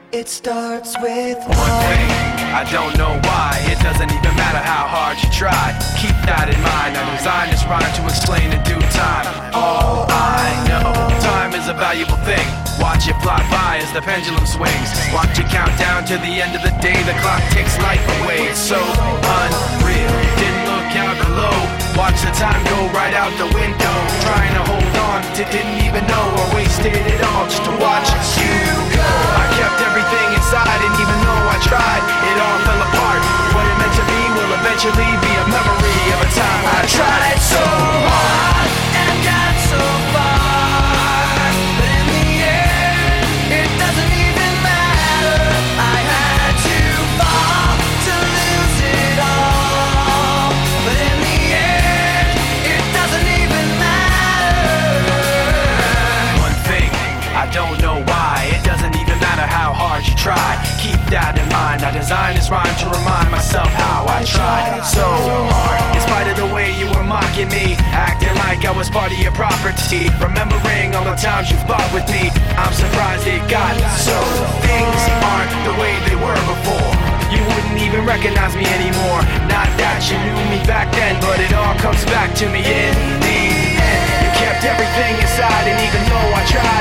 It starts with one thing, I don't know why. It doesn't even matter how hard you try. Keep that in mind. I designed this rhyme to explain in due time. All I know, time is a valuable thing. Watch it fly by as the pendulum swings. Watch it count down to the end of the day. The clock takes life away. It's so unreal. Didn't look out below. Watch the time go right out the window. Trying to hold on to didn't even know I wasted it all just to watch you go. I kept everything inside, and even though I tried, it all fell apart. What it meant to be will eventually be a memory of a time I tried so hard and got so far, but in the end, it doesn't even matter. I had to fall to lose it all, but in the end, it doesn't even matter. One thing, I don't know why. It doesn't even matter how hard you try. Keep that in mind. I designed this rhyme to remind myself how I tried so hard. In spite of the way you were mocking me, acting like I was part of your property, remembering all the times you fought with me, I'm surprised it got so. Things aren't the way they were before. You wouldn't even recognize me anymore. Not that you knew me back then, but it all comes back to me in the end. You kept everything inside, and even though I tried,